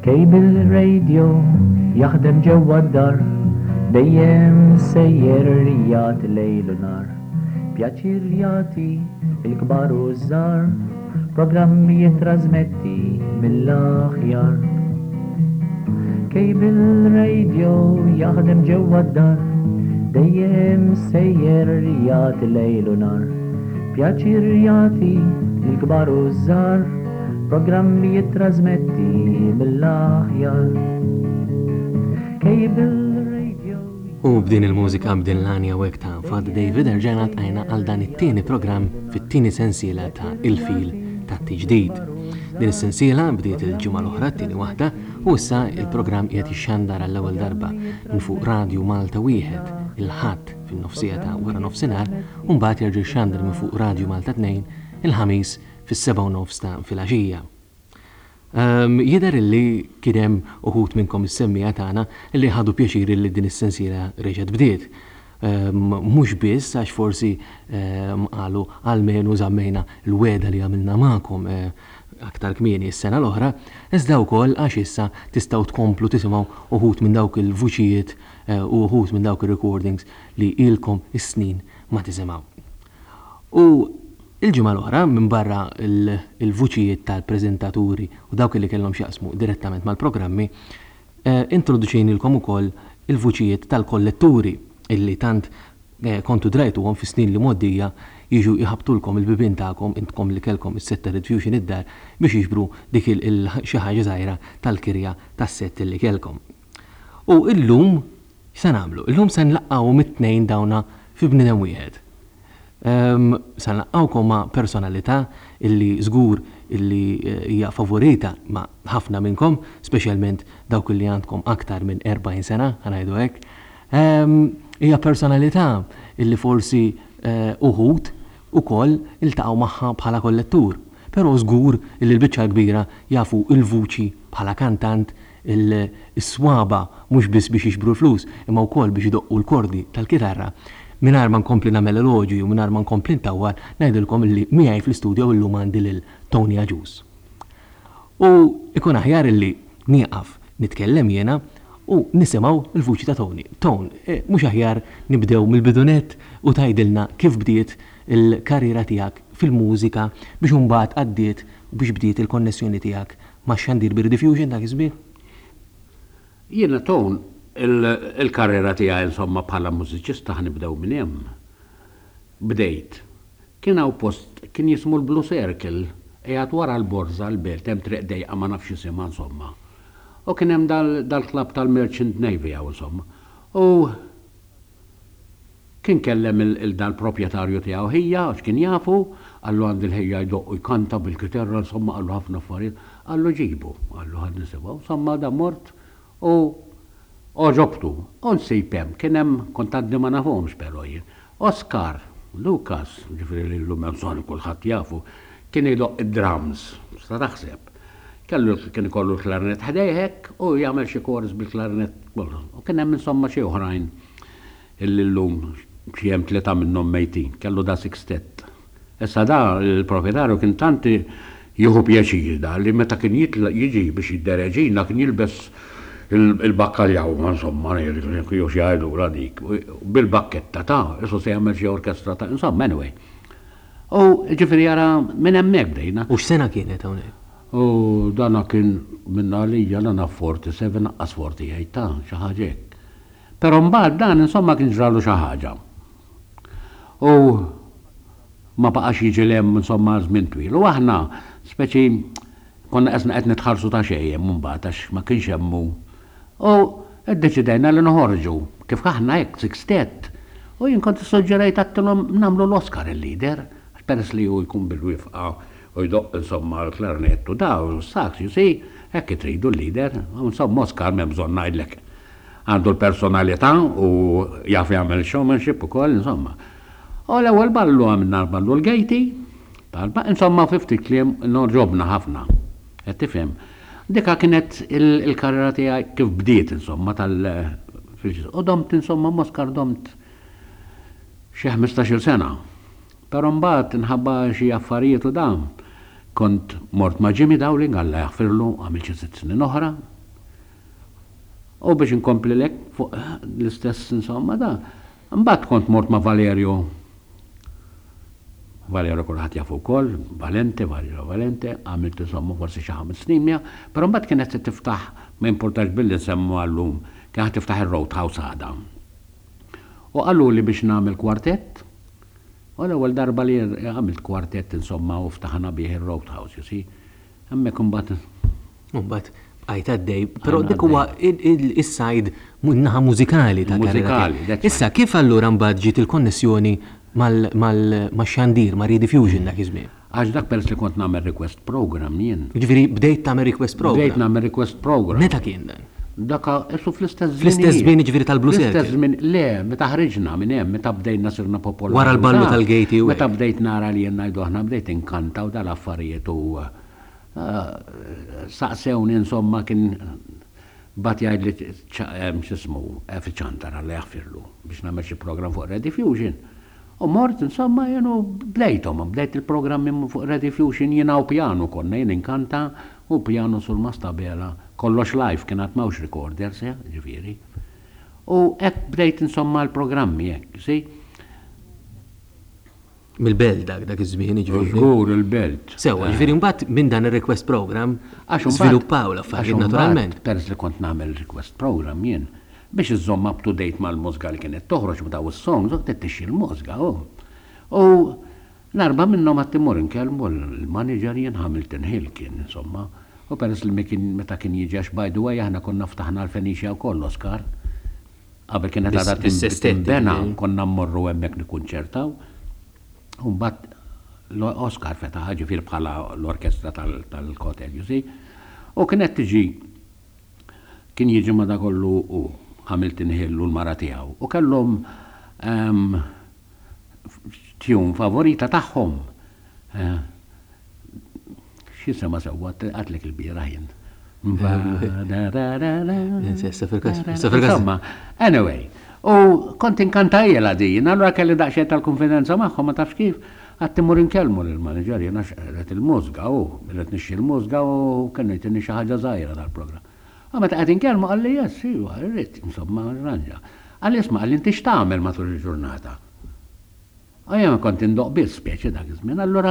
كيبل الراديو يخدم جوا الدار دايم سير ريات ليل ونهار بيعطي رياضي الكبار والصغار بروجرام يترازمتي من الأخيار كيبل الراديو يخدم جوا الدار دايم سير ريات ليل ونهار بيعطي رياضي الكبار والصغار بروجرام يترازمتي من الأخيار كيبل U b'din il-mużika b'din l-anja wek ta' Fad David rġajna għajna għal dan it-tieni program fit-tieni sensiela ta' Il-Fil ta' Tiġdid. Din is-sensiela bdiet il-ġimgħa l-oħra t-tieni waħda u issa il-programm qiegħed jixxandar għall-ewwel darba minn fuq Radju Malta wieħed il-ħadd fin-nofsija ta' wara nofsinhar u mbagħad jerġa' jixxandar minn fuq Radju Malta 2 il-ħamis fis-7 nofs ta' filgħaxija. Jidher illi kien hemm uħud minnkom is-semmija tagħna illi ħadu pjaċir li din is-sensiela reġgħet bdiet. Mhux biss għax forsi qalu għalmenu żammejna l-weda li għamilna magħkom aktar kmieni s-sena l-oħra, iżda wkoll għax issa tistgħu tkomplu tisimgħu uħud minn dawk il-vuċijiet u uħud minn dawk ir-recordings li ilkom is-snin ma tisimgħu. U il-ġimgħa l-oħra minn barra il-vuċijiet tal-preżentaturi u dawk li kellhom x'jaqsmu direttament mal-programmi, introduċejnilkom ukoll il-vuċijiet tal-kolletturi illi tant kontu drajtuhom fis-snin li moddija jiġu jħabtulkom il-bibien tagħkom intkom li kellkom is-Setted Fusion id-dar biex jiġbru dik xi ħaġa żgħira tal-kirja tas-sett li kellkom. U illum se nagħmlu? Illum se nlaqgħu mit-tnejn dawna fi bniedem wieħed. Se nlaqgħukom ma' personalità illi żgur illi hija favorita ma' ħafna minnkom, speċjalment dawk illi għandkom aktar minn 40 sena, ħanajdu hekk. Hija personalità illi forsi uħud ukoll iltaqgħu magħha bħala kollettur, però żgur illi l-biċċa kbira jafu il-vuċi bħala kantant il-swaba mhux biss biex jixbru l-flus, imma wkoll biex idoqqu l-kordi tal-kitarra. Minar ma nkompli nagħmel elogju u minar ma nkompli ntawwal ngħidilkom illi miegħi fl-istudju illum għandi lil Tony Aġuż. U ikun aħjar illi nieqaf nitkellem jiena u nisimgħu l-vuċi ta' Tony. Tony, mhux aħjar nibdew mill-bidunet u tgħidilna kif bdiet il-karriera tiegħek fil-mużika biex imbagħad għaddiet u biex bdiet il-konnessjoni tiegħek max-xandir bir Diffusion ta' kisbiet? Jiena Tony il-karriera tiegħi insomma bħala mużiċista ħnibdew minn hemm. Bdejt. Kien hawn post kien jismu l-Blue Circle qiegħed wara l-Borza l-Belt hemm triq dejqa ma nafx isimha insomma. U kien hemm dal-klabb tal-Merchant Navy hawn insomma. U kien kellem dal-proprjetarju tiegħu ħija għax kien jafu, għallu għandi l-ħejja jdoqqu jkanta bil-kitarra insomma għallu ħafna affarijiet, għallu ġibu, għallu ħad nisimgħu, insomma da mort u oġobtu, nsejpem, kienem kontaddi ma nafhomx però jien. Oscar, Lucas, ġifri li l-lumensoni kulħadd jafu, kien jdoq id-drums, sta taħseb. Kien ikollu l-klarnet ħdejhek u jagħmel xi kors bil-klarnet. U kien hemm insomma xi oħrajn illum xi hemm tlieta minnhom mejtin, kellu da sixtet. Issa da l-proprjetarju kien tanti jieħu pjaċir da li meta kien jiġi biex jiddereġina kien jilbes il-bakkaljaw, insomma, jew xi jgħidu dik, bil-bakketta ta' isu se jagħmel xi orkestra ta' insomma, anyway. U ġifieri jara minn hemmhekk bdejna. U x'sena kienet hawnhekk? U dana kien minn għalija lana 47 naqqas 48 ta' xi ħaġa hekk. Però mbagħad dan insomma kien ġralu xi ħaġa. U ma baqax jiġi lem insomma żmien twil. U aħna speċi konna qed nitħarsu ta' xejn mbagħad għax ma kienx hemmu. U id-deċidejna li noħorġu, kif aħna hekk sixtet. U jien kont issuġġerejt għattilhom nagħmlu l-Oscar il-lider, għax peress li hu jkun bil-wifqa u jdoq insomma l-klarnettu da u s-sax, hekk tridu l-lider, insomma Oscar m'hemm bżonn ngħidlek. Għandu l-personalità u jaf jagħmel showmanship ukoll, insomma. U l-ewwel ballu għamilna ballu l-gejti, insomma 50 kliem norġobna ħafna, qed tifhem. Dika kienet il-karriera tiegħi kif bdiet insomma u domt insomma Oscar domt xi 15-il sena. Però mbagħad inħabba xi affarijiet u dan kont mort ma' Jimmy Dowling Alla jaħfirlu għamil xi 6 snin oħra U biex inkompli lek fuq l-istess insomma da. Mbagħad kont mort ma' Valerio kulħadd jafu wkoll, Valerio Valente, għamilt insomma forsi xi 5 snin, però mbagħad kienet se tiftaħ ma importax billi nsemmu għallum, kienet tiftaħ ir-Roadhouse għada. U qalu li biex nagħmel kwartett, u l-ewwel darba li għamilt kwartett insomma u ftaħna bih ir-Roadhouse, you see. Hemmhekk imbagħad. Mbagħad għajt għaddej, però dik huwa is-sajd naħa mużikali ta' karriera. Issa kif allura mbagħad ġiet il-konnessjoni mal-xandir, ma' Rediffusion dak iż-żmien? Għax dak peress li kont nagħmel request program jien. Ġifieri bdejt tagħmel request program. Bdejt nagħmel request program. Meta kien dan? Daka issu fl-istess żmien. Fl-istess żmien ġifieri tal-Blue Circle. Fl-istess żmien le, meta ħriġna minn hemm, meta bdejna sirna popolari. Wara l-ballu tal-Gateway. Meta bdejt nara li jien ngħidu aħna bdejt inkantaw dal-affarijiet u saqsewni insomma kien bat jgħid li x'ismu effiċantar għalli jaħfirlu biex nagħmel xi program fuq Rediffusion. U mort insomma jenu bdejt il-programmi fuq Rediffusion jiena u pjanu konna jien inkanta u pjanu sul mastabela kollox live kienet mawx recorders ġifieri. U hekk bdejt insomma l-programmi hekk, si. Mill-belt dak iż-żmien ġifieri. Żgur il-belt. Sewwa, ġifieri mbagħad minn dan ir-request program żviluppaw l-affarijiet naturalment. Peress li kont nagħmel request program jien biex iżomm up to date mal-mużga li kienet toħroġ b'daw is-songs u tittixxi l-mużga. U l-arba minnhom għad timur inkellmu l-manager jien Hamilton Hill kien insomma. U peress li meta kien jiġi għax by the way aħna konna ftaħna l-Fenicia wkoll Oscar. Qabel kienet għadha timbena konna mmorru hemmhekk nikkunċertaw. U mbagħad Oscar fetaħ ġifier bħala l-orkestra tal-Kotel, you see. U kienet kien jiġi ma da kollu u Hamilton Hill u l-mara tiegħu. U kellhom tjun favorita tagħhom. X'isema sewwa għatlek il-bira jien. Insomma, anyway, u kont inkantajjela din, allura kelli daqsxejn tal-konfidenza magħhom ma tafx kif. Għad timur inkellmu lill-manager jiena x'qed il-mużga u qed nixxi l-mużga u kien ngħidilni xi ħaġa żgħira tal-programm. Meta qed inkellmu qal li yes, irrid insomma arranġa. Għalli isma' għalli inti x'tagħmel matul il-ġurnata. Jien kont indoq biss speċi dak iż-żmien, allura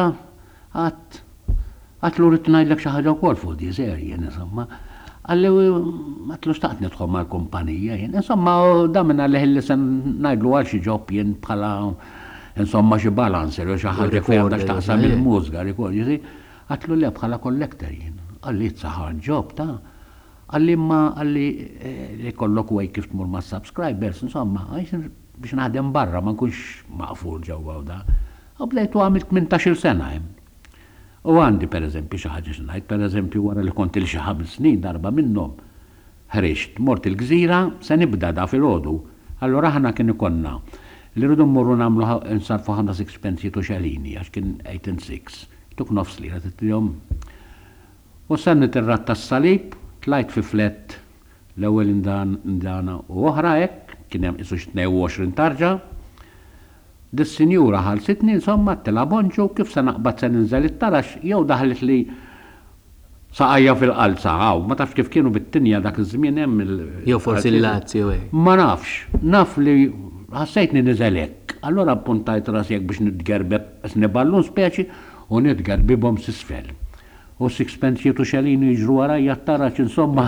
għatlu rrid ngħidlek xi ħaġa wkoll fuq di jien insomma. Għalli għatlu xtaqt nidħol mal-kumpanija jien. Insomma da minn għalli ħilli se ngħidlu għal xi ġob jien bħala insomma xi balancer u xi ħaġa fejn għandha x'taqsam il-mużga rikordi. Għatlu le bħala collector jien. Għalli tsaħħar ġob ta' għalli li kollok għaj kif tmur ma' subscribers, insomma, biex naħdem barra, ma' nkunx maqful ġewwa da. U bdejtu għamil 18 sena hemm. U għandi per eżempju xi ħaġa x'ngħid, per eżempju wara li kont il xi 5 snin darba minnhom ħriġt mort il-Gżira se nibda da filgħodu. Allura aħna kien ikonna li rridu mmorru nagħmlu nsarfu 6 pensijiet u xalini għax kien 8 and 6. Tuk nofs lira titjom. U sennit ir-ratta s-salib, tlajt fi flet l-ewwel indana u oħra hekk kien hemm isu 22 tarġa. Dis-sinjura ħalsitni insomma tela bonġu kif se naqbad se ninżel it-tarax jew daħlet li saqajja fil-qalza ma tafx kif kienu bit-tinja dak iż-żmien hemm jew forsi l-lazzi jew ma nafx, naf li ħassejtni niżel hekk. Allura appuntajt rasi hekk biex nitgerbeb sniballun speċi u nitgerbibhom s'isfel. U 6 pensijiet u xalini jiġru warajja t-tarax insomma.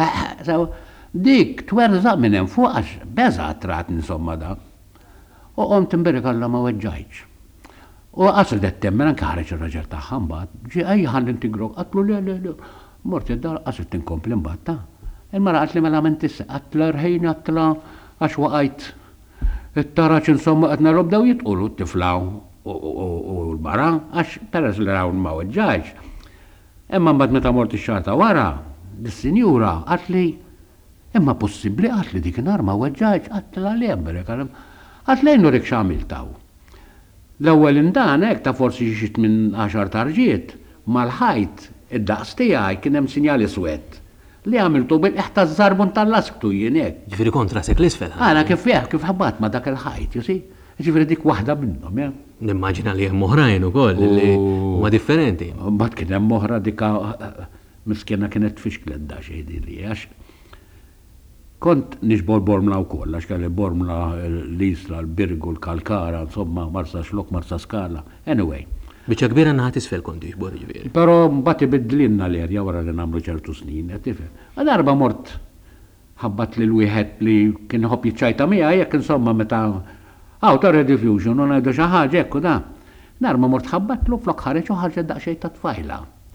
Dik twerza minn hemm fuq għax beża trat insomma da. U qomt imberek alla ma weġġajtx. U qasr dettemmen anke ħareġ ir-raġel tagħha mbagħad, ġie ejja ħalli intigrok, qatlu le. Mort id-dar qasr tinkompli mbagħad ta. Il-mara qalt li mela mentissa, qatla rħejna qatla għax waqajt it-tarax insomma qed narob daw jitqulu t-tifla u l-bara għax peress li rawn ma weġġajtx. Imma mbagħad meta mort ix-xarta wara, dis-sinjura qalt li imma possibbli qalt li dik nar ma weġġajtx, qatla li imberek għat lejnu rik xamiltaw. L-ewwel indan hekk ta' forsi xi minn 10 tarġiet mal-ħajt id-daqs tiegħi kien hemm sinjal iswed li għamiltu bil-qiegħ żarbun tal-lasktu jien hekk. Ġifieri kontra sek l-isfel. Ara kif ħabbat ma dak il-ħajt, you see? Ġifieri dik waħda minnhom, ja. Nimmaġina li hemm oħrajn ukoll li huma differenti. Mbagħad kien hemm oħra dika miskena kienet tfixklet da xejn li għax kont nixbor Bormla u koll, għax kelli Bormla, l-Isla, l-Birgu, l-Kalkara, insomma, Marsa Xlok, Marsa Skala. Anyway. Biċċa kbira naħat isfel konti xbor ġifieri. Però mbagħad ibidlinna l-erja wara li nagħmlu ċertu snin, qed tifhem. Darba mort ħabbat li l-wieħed li kien ħobb jiċċajta miegħi jekk insomma meta ta' Rediffusion u ngħidu xi ħaġa hekk u da. Darba mort ħabbatlu flok ħareġ u ħarġet daqsxejn ta' tfajla.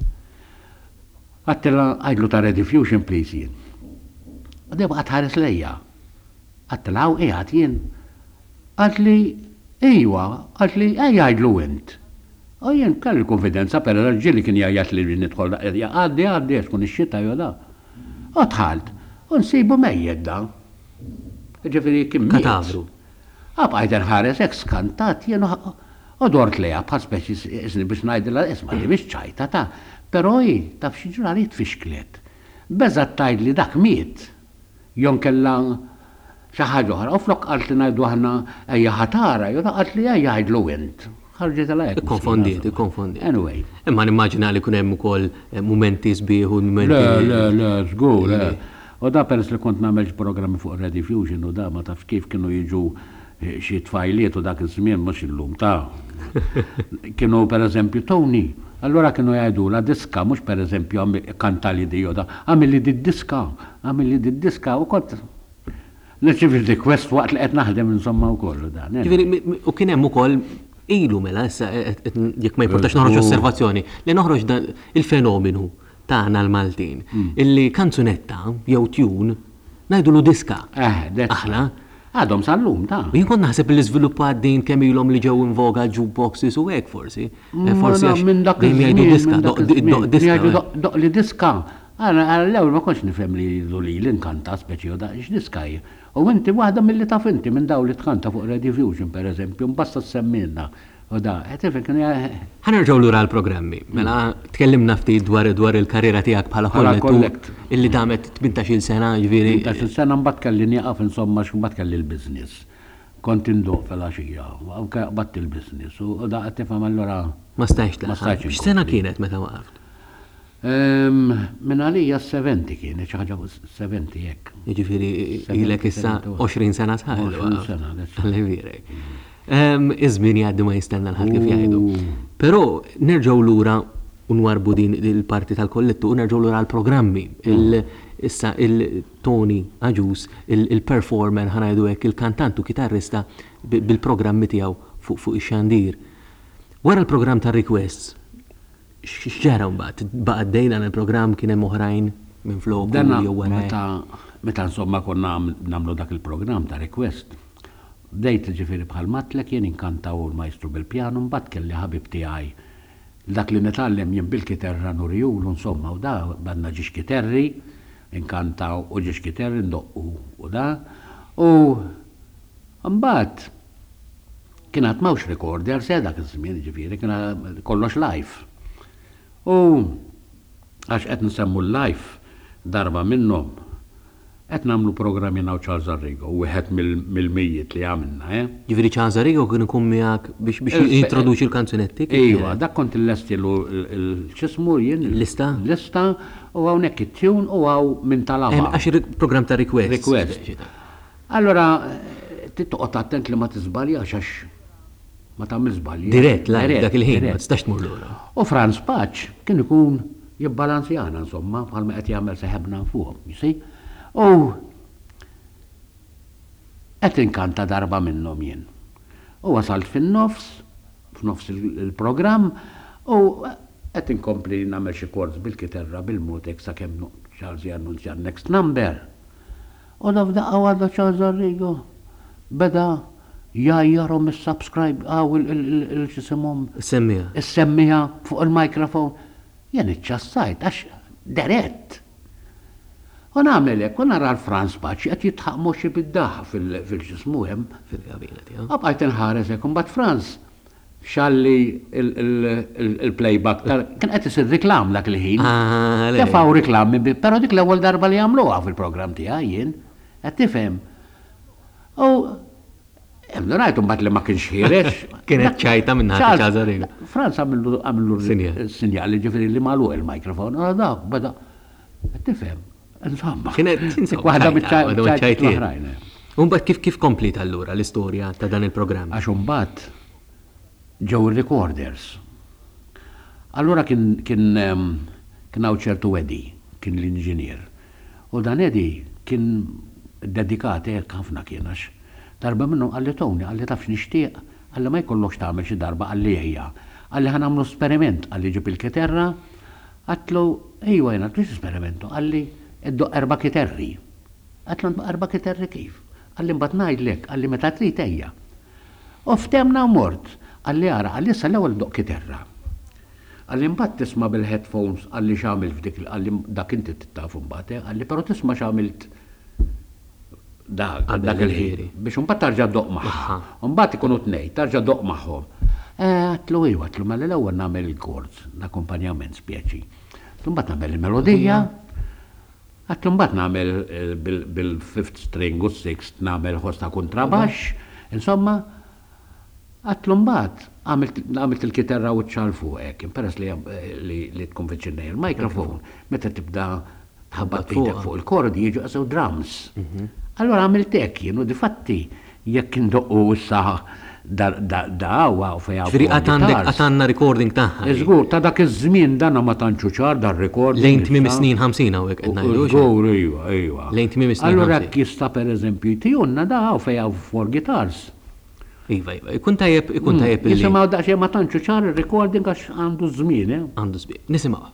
Għattila għajdlu ta' Rediffusion please jien. U deba għatħares lejja. Għattila għaw qiegħed jien. Għatli ejwa, għatli għajdlu int. U jien kelli konfidenza per l-ġili kien jgħajat li nidħol għaddi tkun ix-xita jew da. U tħalt, u nsibu mejjed da. Ġifieri kien Katavru. Għabqajt nħares ek skantat jien u dort leja bħal speċi isni biex ngħidilha isma' li mhix ċajta ta' però taf xi ġrarit fixklet. Beżat tgħid li dak miet. Jon kella xi ħaġa oħra, u flok qalt li ngħidu aħna ejja ħatara, jew qalt li ejja jgħidlu int. Ħarġet għalhekk. Ikkonfondiet. Anyway. Imma nimmaġina li kun hemm ukoll momenti sbieħ u momenti. Le, żgur. U da peress li kont nagħmel programmi fuq Rediffusion u da ma tafx kif kienu jiġu xi tfajliet u dak iż-żmien mhux illum ta'. Kienu pereżempju Tony, allura kienu jgħidu la diska mhux pereżempju kantali di joda, għamilli d-diska u kont nirċivi request waqt li qed naħdem insomma wkoll dan. U kien hemm ukoll ilu mela issa jekk ma jportax noħroġ osservazzjoni li noħroġ il-fenomenu tagħna l-Maltin illi kanzunetta jew tune ngħidulu diska. Aħna għadhom sal-lum ta'. Jien kont naħseb li żviluppat din kemm ilhom li ġew invoga jukeboxes u hekk forsi. Forsi minn dak jgħidu diska, doq li diska. L-ewwel ma kontx nifhem li jgħidu li l-inkanta speċi u da x'diska hi. U inti waħda milli taf inti minn dawn li tkanta fuq Rediffusion pereżempju mbasta semmilna. U da, ħanerġgħu lura l-programmi. Mela tkellimna ftit dwar il-karriera tiegħek bħala kollett illi damet 18-il sena ġifieri. 18-il sena mbagħad kelli nieqaf insomma x'mbagħad kelli l-business. Kont indoq fil-għaxija, u qatt il-business u da qed tifhem allura. Ma stajx laħaq. X'sena kienet meta waqaft? Minn għalija 70 kienet xi ħaġa 70 hekk. Jiġifieri ilek issa 20 sena sħal. 20 sena. Alla virek. Iż-żmien jgħaddi ma jistenna l-ħadd kif jgħidu. Però nerġgħu lura u nwarbu din il-parti tal-kollettu u nerġgħu lura l-programmi. Issa il-Tony Aġus, il-performer ħanajdu hekk il-kantant u kitarrista bil-programmi tiegħu fuq ix-xandir. Wara l-programm tar-requests, x'ġara mbagħad? Baqa' dejna il-programm kien hemm oħrajn minn flok jew wara. Meta insomma konna nagħmlu dak il-programm ta' request. Bdejt ġifieri bħal matlek jien inkantaw il-majstru bil-pjano mbagħad kelli ħabib tiegħi. Dak li nitgħallem jien bil-kiterra nurjulu insomma u da badna ġiex kiterri, inkantaw u ġiex kiterri ndoqqu u da. U mbagħad kien qatt m'hawnx recorder se dak iż-żmien ġifieri kien kollox live. U għax qed nsemmu l-live darba minnhom qed nagħmlu programmi naw Charles Arrigo, wieħed mill-mejjiet li għamilna, Ġifieri Charles Arrigo kien ikun miegħek biex jintroduċi l-kanzunetti. Ejwa, dak kont illestilu x'ismu jien lista u hawnhekk it-tune u hawn minn talaba. Għax il-programm ta' request. Allora tittoqgħod attent li ma tiżbaljax għax ma tagħmel żbalji. Dirett dak il-ħin ma tistax tmur lura. U Franz Paċ kien ikun jibbalanzjana insomma bħalma qed jagħmel seħebna fuqhom, you see? U qed inkanta darba minnhom jien. U wasalt f'nofs il-programm u qed inkompli nagħmel xi chords bil-kiterra bil-mutek sakemm Charles jannunsja next number. U daqqa għadha Charles Arrigo beda jajjarhom is-subscribe il-xisimhom. Is-semmija fuq il-mikrofon. Jien iċċassajt għax dirett. U nagħmelek, u nara l-Franz Paċ qed jitħaq moxxi bid-daħ fil-ġismu hemm. Fil-kabina tiegħu. Bqajt inħaresek imbagħad Franz xalli il-playback kien qed isir riklam dak il-ħin. Tefaw riklami, però dik l-ewwel darba li għamluha fil-programm tiegħi jien. Qed tifhem. U hemm rajtu mbagħad li ma kienx ħierex. Kienet ċajta minn ħadd Charles Arrigo. Franz għamlu sinjali ġifieri li magħluq il-mikrofon. Dak beda. Qed tifhem. Insomma. Kienet waħda miċ-ċajt l-oħrajn. Mbagħad kif komplit allura l-istorja ta' dan il-programm? Għax mbagħad ġew recorders. Allura kien hawn ċertu Edi, kien l-inġinier. U dan Edi kien dedikat hekk ħafna kien għax darba minnu għalli Tony, għalli tafx nixtieq, għalli ma jkollokx tagħmel xi darba għalli hija. Għalli ħanamlu esperiment, għalli ġib il-kiterra, għatlu, ejwa jena, tris esperimentu, għalli iddu 4 kiterri. Għatlu 4 kiterri kif? Għalli mbat najdlek, għalli meta trid ejja. U ftemna mort, għalli għara, għalli sa l-ewwel doq kiterra. Għalli mbat tisma bil-headphones, għalli xamil f'dik, għalli dak inti tittafu mbagħad, għalli però tisma xamilt dak il-ħiri. Biex mbagħad tarġa' doq magħha. Mbagħad ikunu tnej, tarġa' doq magħhom. Għatlu ejwa, għatlu ma l-ewwel nagħmel il-chords, l-akkompanjament spjeċi. Mbagħad nagħmel il-melodija, għatlu mbagħad nagħmel bil-5th string u 6th nagħmel ħosta kontrabax, insomma, għatlu mbagħad għamilt il-kiterra u ċċal fuq hekk, peress li tkun viċinnej il-mikrofon, meta tibda tħabbat fuq il-kordi jiġu għasew drums. Allora għamilt hekk jien u difatti jekk indoqqu issa da'wa u fejja. Ġifieri għatanna recording taħħa. Iżgur, ta' dak iż-żmien danna ma tantxu ċar dar recording. Lejn tmiem snin 50 hawnhekk qed ngħidu. Żgur, ejwa. Lejn tmiem snin. Allura jekk jista' pereżempju tijunna da'wa u fejja 4 guitars. Iva, ikun tajjeb illi. Nisimgħu daqsxejn ma tantxu ċar ir-recording għax għandu żmien, Għandu żmien. Nisimgħu.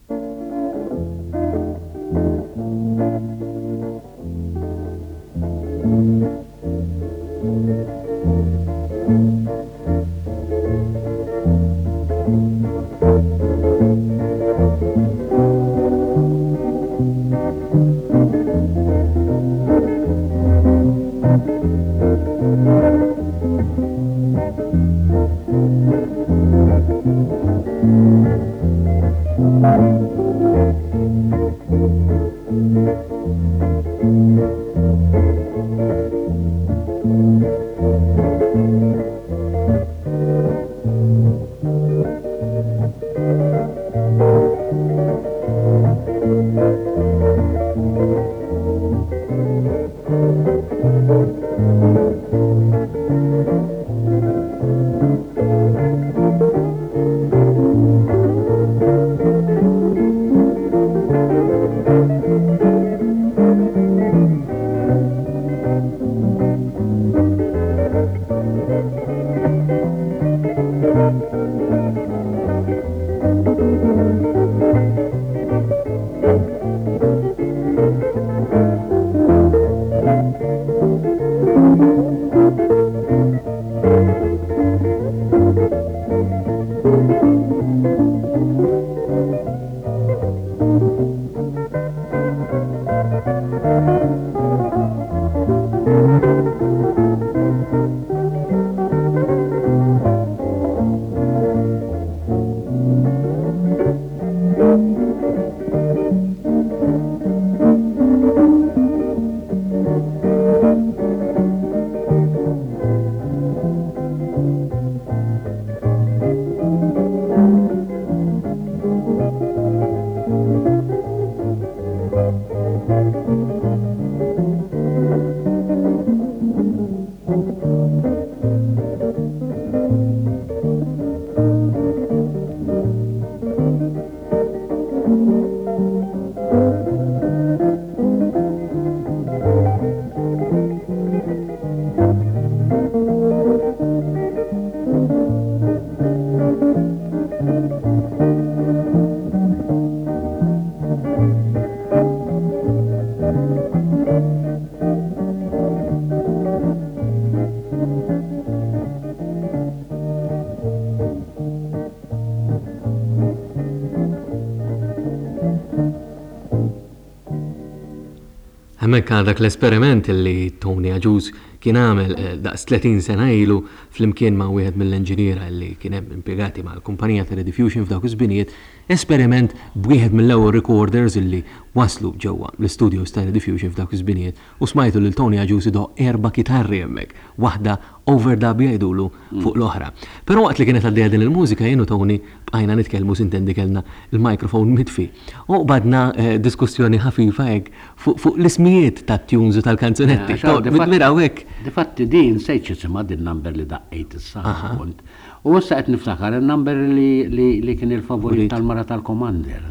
Hemmek dak l-esperiment li Tony Aġuż kien għamel daqs 30 sena ilu fl-imkien ma' wieħed mill-inġiniera li kien hemm impjegati mal-kumpanija ta' Rediffusion f'dawk iż-żminijiet, esperiment b'wieħed mill-ewwel recorders illi waslu ġewwa l-studios ta' Rediffusion f'dawk iż-żminijiet u smajtu lil Tony Aġuż idoq 4 kitarri hemmhekk, waħda overdub jgħidulu fuq l-oħra. Però waqt li kienet għaddejja din il-mużika jienu Tony bqajna nitkellmu sintendi kellna il-mikrofon mitfi. U badna diskussjoni ħafifa hekk fuq l-ismijiet tat-tunes u tal-kanzunetti. Miraw hekk. Difatti din sejt isimha din number li daqqejt issa. U issa qed niftakar il-number li kien il-favorit tal-mara tal-Commander.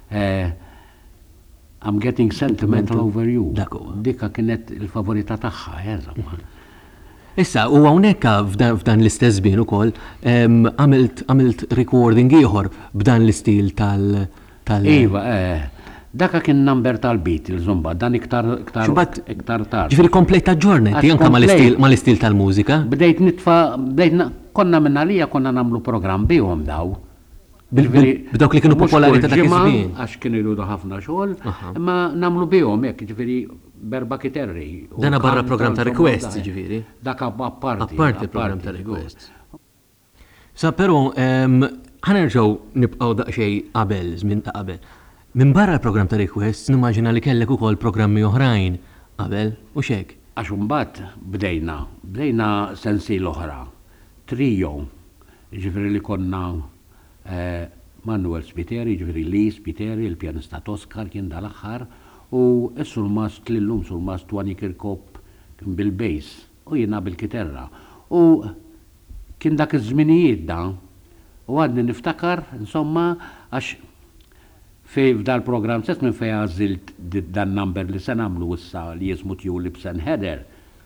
I'm getting sentimental over you. Dikka kienet il-favorita tagħha, eżamma. Issa, u hawnhekk f'dan l-istess bin ukoll għamilt recording ieħor b'dan l-istil tal. Iva, daka kien number tal-Beatles, dan iktar tard. Ġifieri complete aġġornati anke mal-istil tal-mużika. Konna minn għalija konna nagħmlu programm bihom daw. B'dawk li kienu popolari ta' dak iż-żmien. Għax kienu jridu ħafna xogħol, imma nagħmlu bihom hekk, ġifieri berba kiterri. Dana barra program ta' request, ġifieri. Dak apparti. Apparti program ta' request. Sa però ħanerġgħu nibqgħu daqsxejn qabel, żmien ta' qabel. Minn barra l-program ta' request, nimmaġina li kellek ukoll programmi oħrajn qabel u x'hekk. Għax imbagħad bdejna sensiel oħra. Trio, ġifieri li konna Manuel Spiteri, ġifieri Lee Spiteri, il-pjanista Toscar kien dal-aħħar, u s-surmast l-lum surmast Twani Kirkop kien bil-bass u jiena bil-kiterra. U kien dak iż-żminijiet da, u għadni niftakar, insomma, għax f'dal-program sess minn fejn għażilt dan number li se nagħmlu issa li jismu Tulips and Heather.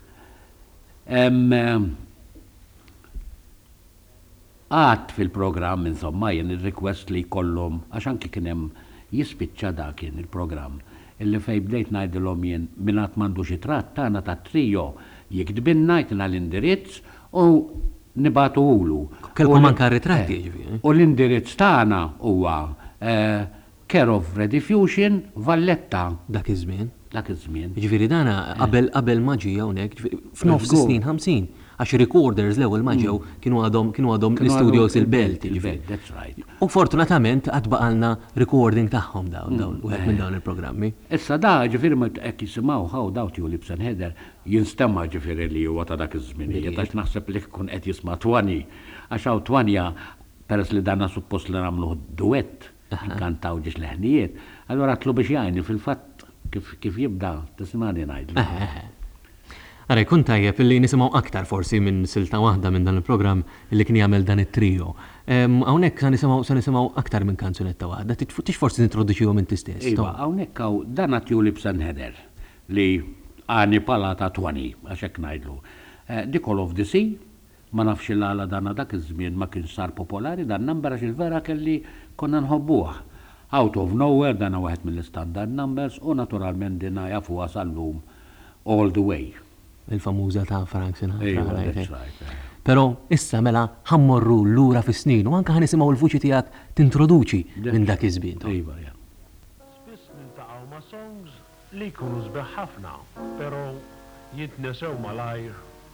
Għad fil-program, insomma, jen il-request li kollom, għax anki kienem jispiċċa da kien il-program, illi fej bdejt najdilom jen minnat mandu xitrat tana ta' trio, jikdbin najtina l-indirizz u nibatu ulu. Kelkom anka ritratti, ġifieri. U l-indirizz tana huwa Care of Rediffusion, Valletta. Dak iż-żmien. Ġifieri dana qabel maġija hawnhekk, f'nofs is-snin 50. Għax recorders l-ewwel ma ġew kienu għadhom l-studios il-Belt. That's right. U fortunatament għad baqalna recording tagħhom dawn wieħed minn dawn il-programmi. Issa da ġifieri ma hekk jisimgħu ħaw daw Tulips and Heather jinstemma ġifieri li huwa ta' dak iż-żminijiet għax naħseb li kun qed jisma' Twani. Għax hawn Twanja peress li danna suppost li nagħmlu duett inkantaw ġiex leħnijiet, allura għatlu biex jgħinni fil-fatt kif jibda tisimgħani ngħidlu. Għara, kun tajjeb illi nisimaw aktar forsi minn silta waħda minn dan il-program illi kien jagħmel dan it-trio. Hawnhekk sa nisimgħu aktar minn kanzunetta waħda, tix forsi nintroduċihom inti stess. Iva, hawnhekk hawn dan Tulips and Heather li għani pala ta' Twani għax hekk ngħidlu. The Call of the Sea, ma nafx il-għala dana dak iż-żmien ma kienx sar popolari, dan number għax il-vera kelli konna nħobbuha. Out of Nowhere dana waħed mill-standard numbers u naturalment dina jafuha sal-lum All the Way. Il-famuża ta' Frank Sinatra. Però issa mela ħammorru lura fis-snin u anke ħanisimgħu l-vuċi tiegħek tintroduċi minn dak iż-żmien. Spiss niltaqgħu ma' songs li jkunu sbeħ ħafna, però jitnesew malajr.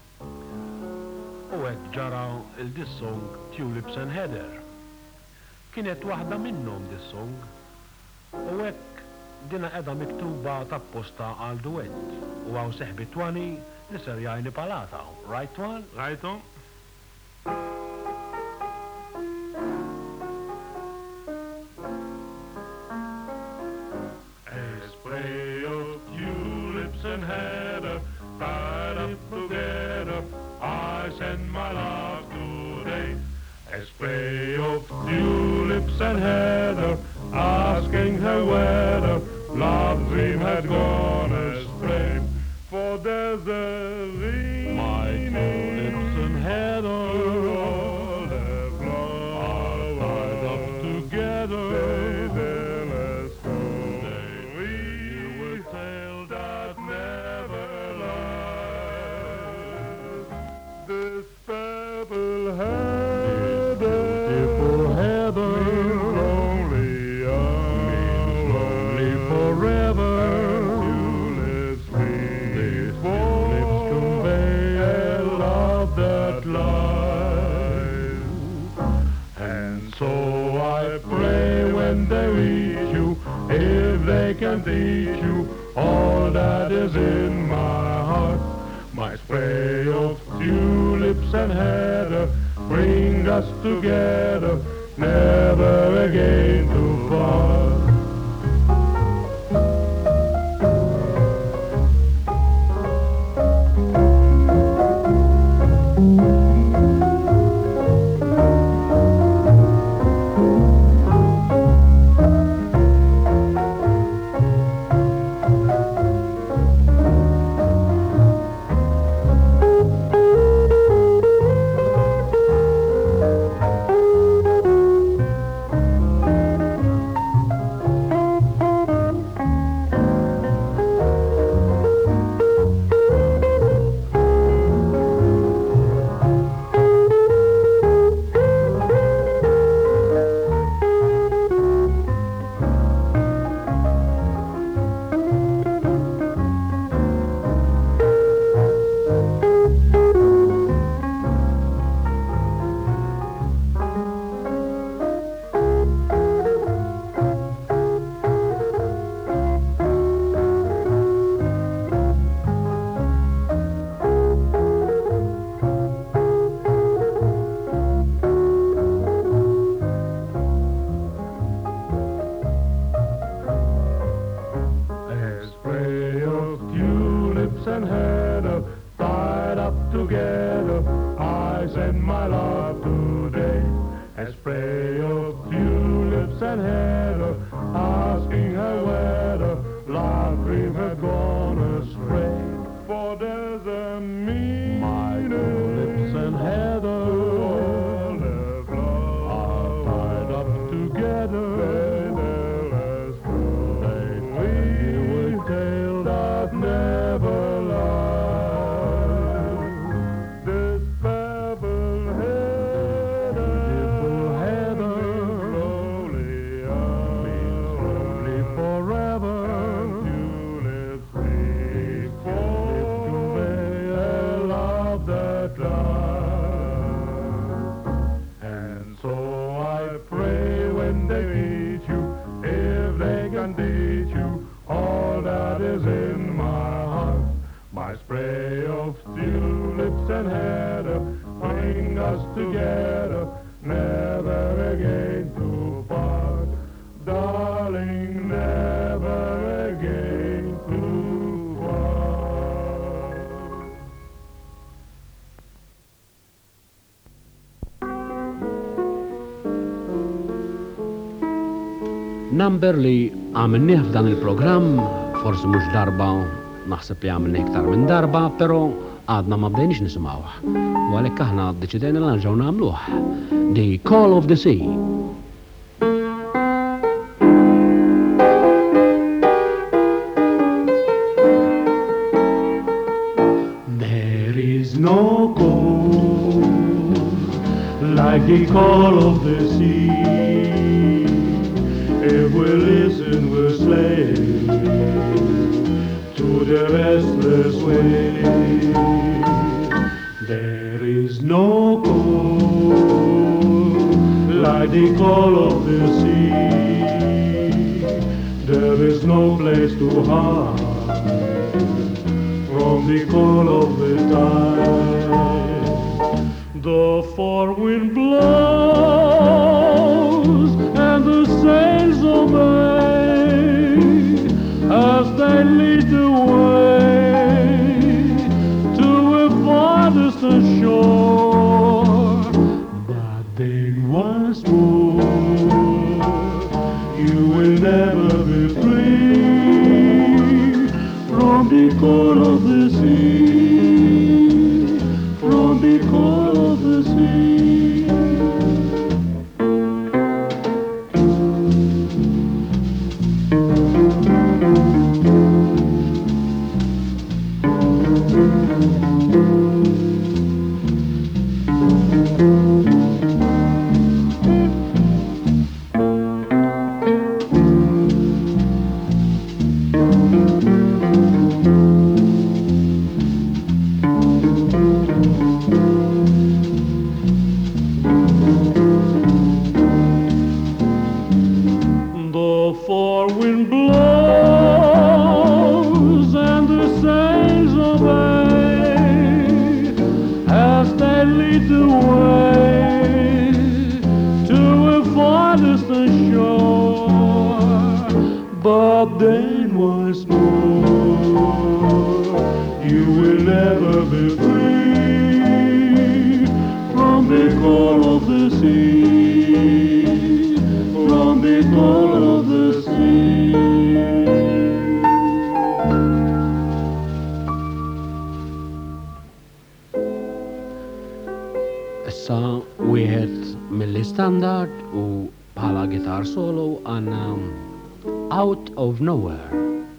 U hekk ġara il-dis-song Tulips and Heather. Kienet waħda minnhom dis-song u hekk dina qiegħda miktuba tapposta għal duett u hawn seħbi Twani li ser jgħini palata. Right, Twan? Right, A spray of tulips and heather tied up together, I send my love today. A spray of tulips and heather, asking her whether love's dream had gone astray. For there's a leaning, my tulips and heather, all have flowers tied up together. They tell a story, a tale that never lies. This pebble heather, beautiful heather, lonely forever. They reach you, if they can teach you all that is in my heart. My spray of tulips and heather bring us together, never again to part. Number li għamilnieh f'dan il-programm, forsi mhux darba, naħseb li għamilni iktar minn darba, però għadna ma bdejniex nisimgħuh. U għalhekk aħna ddeċidejna li nerġgħu nagħmluh. The Call of the Sea. There is no call like the call of the sea. If we listen, we're slaves to the restless waves. There is no call like the call of the sea. There is no place to hide from the call of the tide. The far wind blows and the sails obey as they lead the way to a far distant shore. But then once more you will never be free from the call of the sea, from the call of the sea. distant shore, but then once more you will never be free from the call of the sea, from the call of the sea. Issa wieħed mill-istandard u bħala gitar solo għandna Out of Nowhere.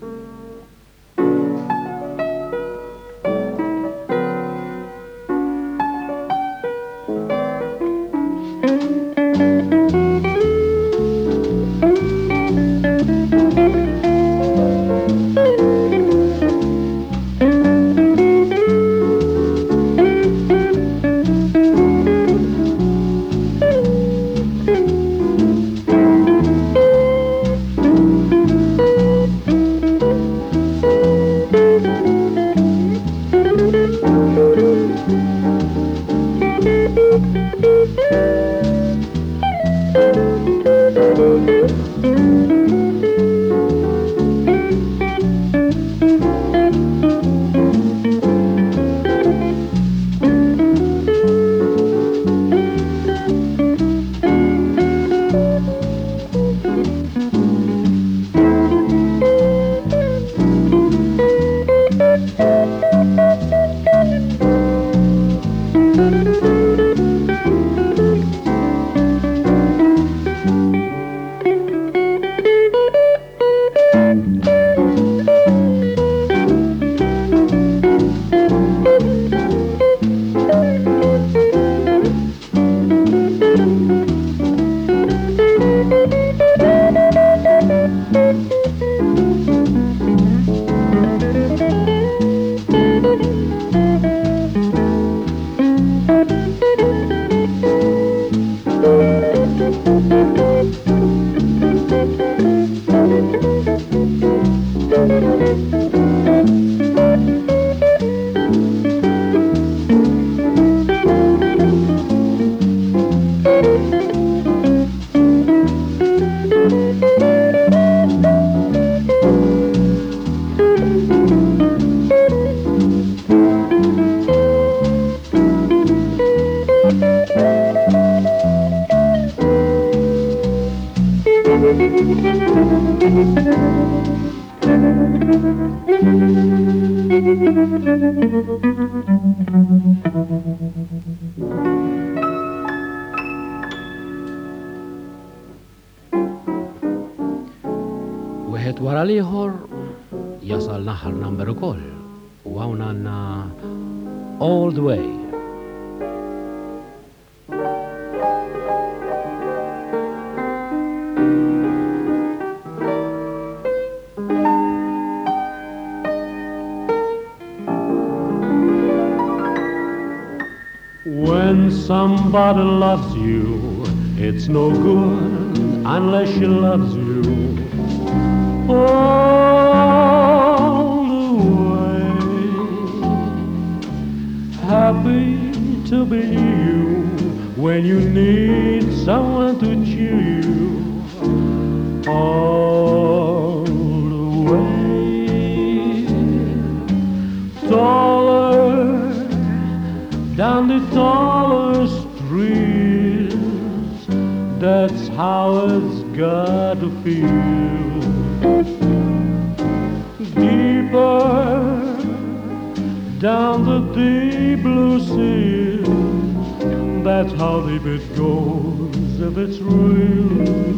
Wieħed wara l-ieħor jasal naħar number ukoll u hawn għandna All the Way. When somebody loves you, it's no good unless she loves you all the way. Happy to be you when you need someone to cheer you all the way. Taller down the taller streets, that's how it's got to feel. Deeper down the deep blue sea, that's how deep it goes if it's real.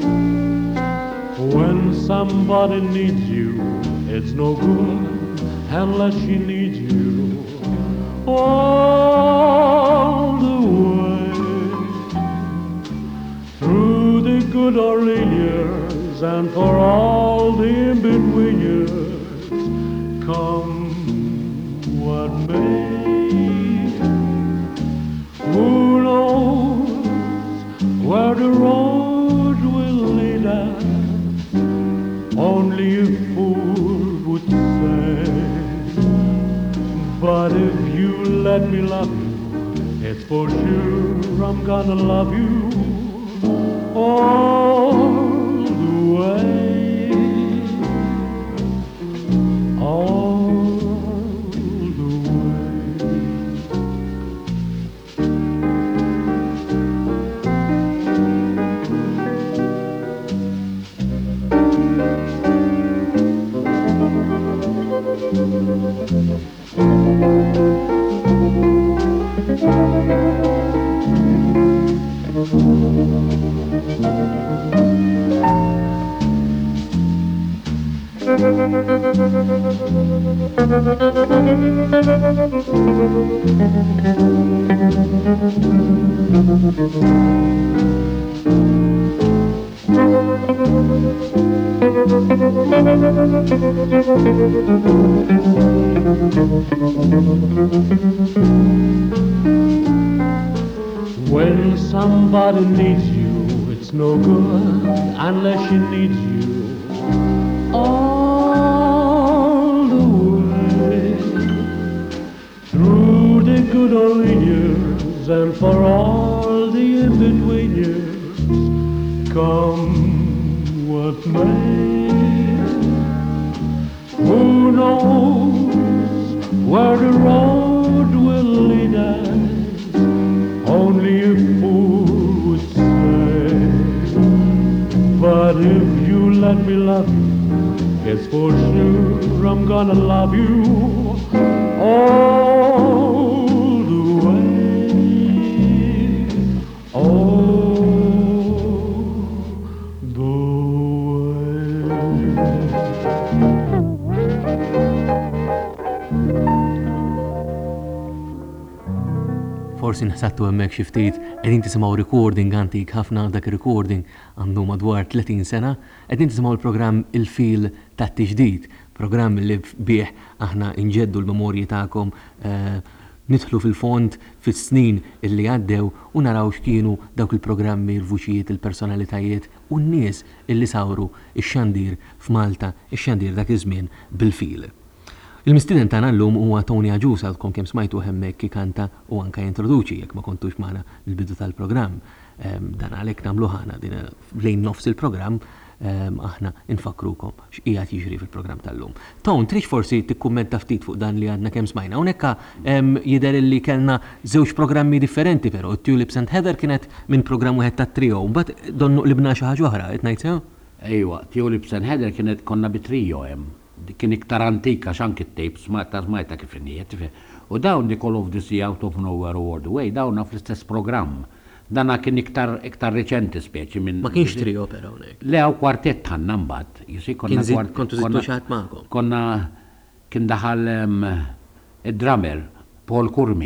When somebody needs you, it's no good unless she needs you all the way. Through the good early years and for all the in-between years, come what may. Who knows where the road will lead us? Only a fool would say. But if you let me love you, it's for sure I'm gonna love you. Oh, When somebody needs you, it's no good unless she needs you all the way. Through the good old years and for all the in-between years, come what may. Who knows where the road will lead us? Only a fool would say. But if you let me love you, it's for sure I'm gonna love you all the way, all the way. Forsi nħsattu hemmhekk xi ftit qegħdin tisimgħu recording antik ħafna dak ir-recording għandu madwar 30 sena, qegħdin tisimgħu l-programm Il-Fil tat-Tiġdid, programm li bih aħna inġeddu l-memorji tagħkom nidħlu fil-fond fis-snin illi għaddew u naraw x'kienu dawk il-programmi, l-vuċijiet, il-personalitajiet u n-nies illi sawru ix-xandir f'Malta, ix-xandir dak iż-żmien bil-fil. Il-mistiden tagħna llum huwa Tony Aġus għalkom kemm smajtu hemmhekk kikanta u anke jintroduċi jekk ma kontux magħna l-bidu tal-programm. Dan għalhekk nagħmlu ħana din lejn nofs il-programm aħna infakrukom x'qiegħed jiġri fil-programm tal-lum. Ton, trix forsi tikkummenta ftit fuq dan li għadna kemm smajna. Hawnhekk jidher li kellna żewġ programmi differenti però Tulips and Heather kienet minn programm wieħed tat-trio, mbagħad donnu qlibna xi ħaġa oħra, qed ngħid sew? Ejwa, Tulips and Heather kienet konna bitrio hemm. Kien iktar antika x'anki t-tapes smajta kif inniet. U dawn di Call of the Sea, Out of Nowhere or the Way, dawn fl-istess programm. Dana kien iktar reċenti speċi minn. Ma kienx trio però hawnhekk. Le hawn kwartett ħanna mbagħad. Kontu żidtu xi ħadd magħkom. Konna kien daħal id-drummer Paul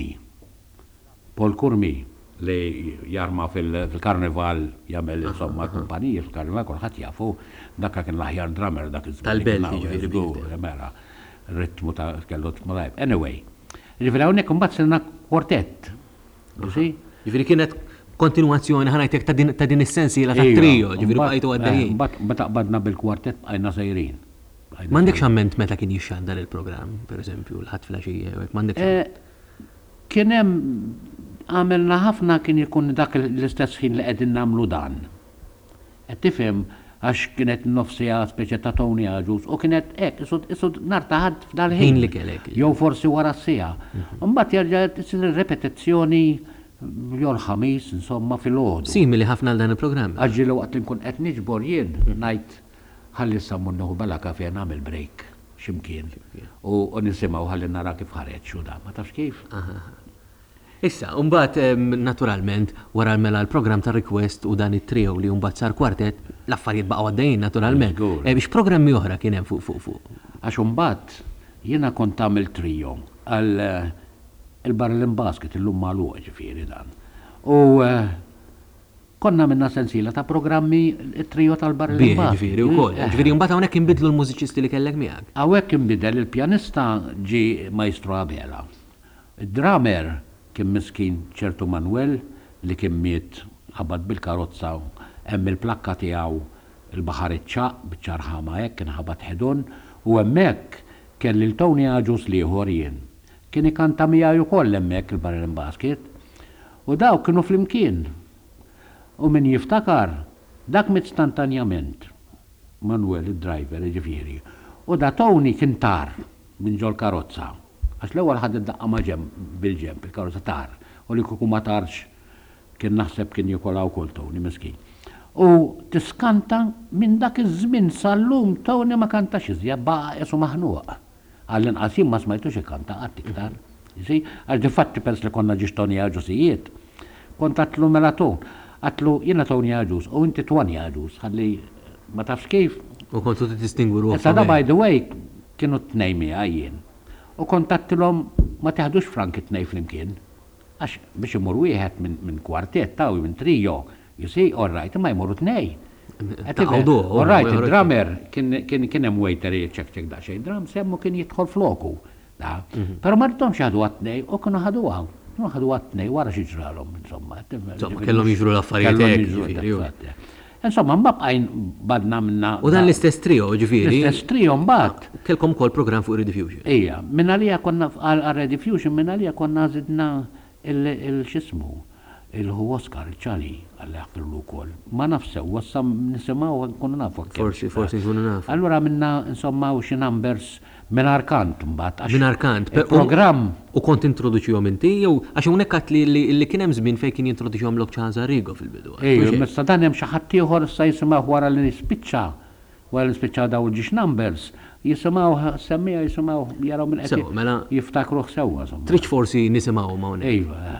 Kurmi li jarma fil-karneval jagħmel insomma kumpaniji fil-karneval kulħadd jafu dakka kien l-aħjar drummer dak iż-żmien. Tal-belt jiġifieri mera ritmu ta' kellu tmalajb. Anyway, ġifieri hawnhekk imbagħad silna kwartett. Ġifieri kienet kontinwazzjoni ħanajtek ta' din is-sensiela tat-trio, ġifieri bqajtu għaddejjin. Meta qbadna bil-kwartett bqajna sejrin. M'għandekx amment meta kien jixxandar il-programm, pereżempju l-ħadd flaxija, m'għandekx. Kien hemm għamilna ħafna kien ikun dak l-istess ħin li qegħdin nagħmlu dan. Qed tifhem għax kienet nofsija speċi ta' Tony Aġus u kienet hekk isud nar ta' ħadd f'dal-ħin li kellek. Jew forsi wara s-sija. Mbagħad jerġa' tisir repetizzjoni jew l-ħamis insomma fil-għodu. Simili ħafna għal dan il-programm. Aġġi waqt li nkun qed niġbor jien ngħid ħalli sammunneħu bala kafja nagħmel break x'imkien u nisimgħu ħalli nara kif ħareġ xu da. Ma tafx kif? Issa, mbagħad naturalment wara l-mela l-programm ta' request u dan it-trio li mbagħad sar kwartett, l-affarijiet baqgħu għaddejjin naturalment. Biex programmi oħra kien hemm fuq. Għax mbagħad jiena kont tagħmel trio għal il-Barrelin Basket illum magħluq ġifieri dan. U konna minna sensiela ta' programmi it-trio tal-Barrelin Basket. Ġifieri wkoll. Ġifieri mbagħad hawnhekk inbidlu l-mużiċisti li kellek miegħek. Hawnhekk inbidel il-pjanista ġi Maestro Abela. Id-drummer kien miskin ċertu Manuel li kien miet ħabad bil-karozza hemm il-plakka tiegħu il-baħar iċċaq biċ-ċarħama hekk kien ħabad ħedun u hemmhekk kelli l-Tony Aġus liħor jien. Kien ikanta miegħi wkoll hemmhekk il-Barrelin Basket u daw kienu flimkien. U min jiftakar dak mit istantanjament Manuel id-driver ġifieri. U da Tony kien tar minn ġol karozza. Għax l-ewwel ħadd id-daqqa ma' bil-ġemp il-karozza tar. U li kieku ma tarx kien naħseb kien jikolaw wkoll Tony miskin. U tiskanta minn dak iż-żmien sal-lum Tony ma kantax iżjed baqa' qisu maħnuq. Għall-inqas jien ma smajtux ikkanta qatt iktar. Għax difatti pers li konna ġiex Tony Aġusijiet, kontatlu mela Ton. Għatlu jiena Tony Aġus u inti Twani Aġus, ħalli ma tafx kif. U kontu t-distingwu ruħ. Issa da by the way kienu t-nejmi għajjen. U kontattilhom ma teħdux frank it-nej flimkien. Għax biex imur wieħed minn kwartett taw minn trio, you see, all right, ma jmurru t-nej. All right, il-drummer kien hemm waiter check da xejn, drum semmu kien jidħol floku. Però ma rridhomx ħadu għat-nej u kienu ħaduha. Kienu ħadu għat-nej wara xi ġralhom, insomma. Insomma, kellhom jiġru l-affarijiet. Insomma, mbaqajn badna minna. U dan l-istess trio, ġifiri. L-istess trio mbagħad. Kelkom kol program fuq Rediffusion. Ija, minna li konna għal-Rediffusion, minna li konna zidna il-xismu, il-hu Oscar, il-ċali, għall-aħtar l-ukol. Ma nafsew, wassam nisimaw konna nafu. Forsi nkunu nafu. Allora minna, insomma, u xi numbers minn arkant mbagħad. Minn arkant. Program. U kont introduċihom inti, jew għax hawnhekk għat li kien hemm żmien fejn kien jintroduċihom lok ċaża Rigo fil-bidu. Mista dan hemm xi ħadd ieħor issa jisimgħu wara li nispiċċa. Wara li nispiċċa daw il-ġiex numbers. Jisimgħu semmija jisimgħu jaraw minn qed jiftakruh sewwa. Triċ forsi nisimgħu ma' hawnhekk. Ejwa.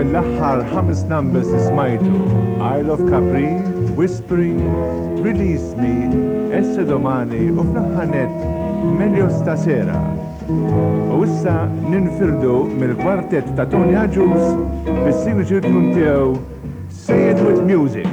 mill-aħħar 5 numbers ismajtu Isle of Capri, Whispering, Release Me, Esse Domani u fl-aħħanet Melio Stasera. U issa ninfirdu mill-kwartett ta' Tony Agius bis-signature tune tiegħu Say It With Music.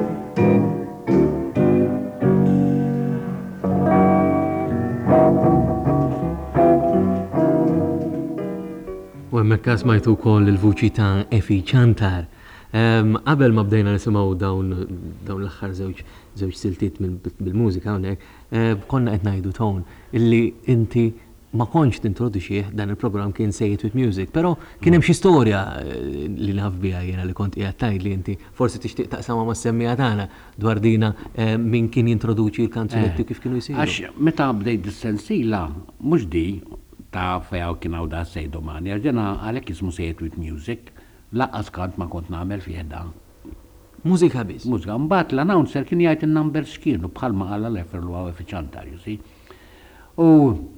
U hemmhekk smajtu wkoll il-vuċi ta' Efi Chantar. Qabel ma bdejna nisimgħu dawn l-aħħar żewġ siltiet bil-mużika hawnhekk, konna qed ngħidu Ton illi inti ma kontx tintroduċih dan il-programm kien Say It With Music, però kien hemm xi storja li naf biha jiena li kont qiegħed tgħid li inti forsi tixtieq taqsamha mas-semmija tagħna dwar dina min kien jintroduċi l-kanzunetti kif kienu jsiru. Għax meta bdejt is-sensiela mhux di ta' fejaw kien hawn da Say Domani, ġena għalhekk ismu Say It With Music, laqqas kant ma kont nagħmel fih dan. Mużika biss. Mużika, mbagħad l-announcer kien jgħid in-numbers kienu bħalma qal l-efer l Efi Chantar, you see. U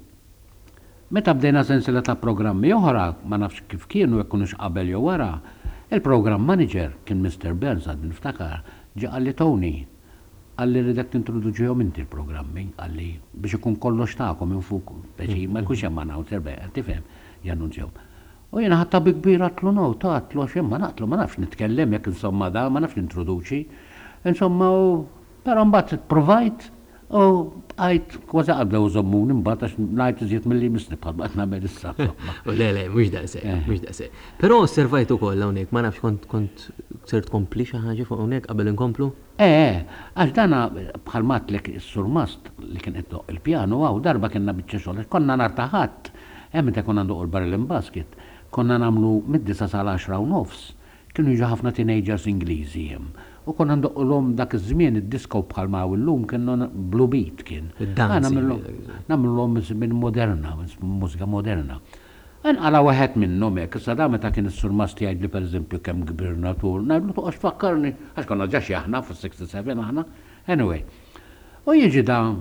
meta bdejna sensiela ta' programmi oħra, ma nafx kif kienu jekk kunux qabel jew wara, il-program manager kien Mr. Burns għad niftakar, ġie qalli Tony, għalli ridek tintroduċihom inti l-programmi, għalli biex ikun kollox tagħkom minn fuq, biex ma jkunx hemm announcer bejn, tifhem, jannunzjaw. U jiena ħatta bi kbir għatlu nota, għatlu għax ma naqtlu, ma nafx nitkellem jekk insomma da, ma nafx nintroduċi. Insomma, però mbagħad provajt u għajt kważi qabdew żommuni mbagħad għax ngħid iżjed milli misni bħal baqgħet nagħmel issa. U le, mhux daqshekk, mhux daqshekk. Però osservajt ukoll hawnhekk, ma nafx kont ser tkompli xi ħaġa fuq hawnhekk qabel inkomplu? Għax dana bħal matlek is-Sur Mast li kien qed il-pjano għaw darba kienna biċċa xogħol, konna nar ta' ħadd, hemm meta konna ndoq il-barrel basket. Konna namlu mid-9 sal-10 u nofs, kienu jiġu ħafna teenagers Ingliżi hemm. U konna ndoqqolhom dak iż-żmien id-disco bħalma illum kienu Blue Beat kien. Nagħmluhom minn moderna, mużika moderna. Għala waħed minnhom hekk, issa da meta kien is-Sur Mast jgħidli pereżempju kemm kbirna tul, ngħidlu toqgħod tfakkarni għax konna ġaxi aħna fis-67 aħna. Anyway. U jiġi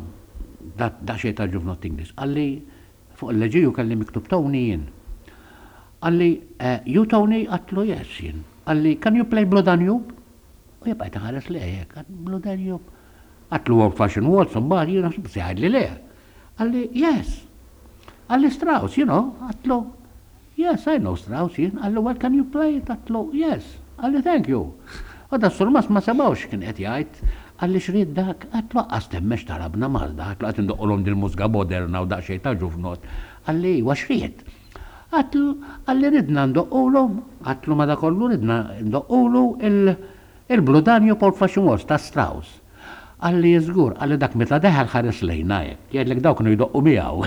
da xejn ta' ġuvnot Ingliż. Għalli fuq il-leġiju kelli miktub Tony jien. Għalli, you Tony, għatlu yes jien. Għalli, can you play Blue Danube? U jibqajt ħares lejek, Blue Danube. Għatlu Old Fashion Waltz, mbagħad jiena xibsi għadli le. Għalli, yes. Għalli Strauss, you know, għatlu, yes, I know Strauss jien. Għalli, well, can you play it? Għatlu, yes. Għalli, thank you. U da Sur Mast ma sabawx kien qed jgħid, għalli xrid dak, għatlu għastemmex tarabna Malda, għatlu għat indoqqolhom dil-mużika moderna u daqsxejn ta' ġuvnot. Għalli, waxriet. Għalli ridna ndoqqulu, għatlu ma da kollu ridna ndoqqulu il-Blue Danube Old Fashion Waltz ta' Strauss. Għalli jizgur, għalli dak meta deħal ħares lejna jek, jgħidlek dawk nu jdoqqu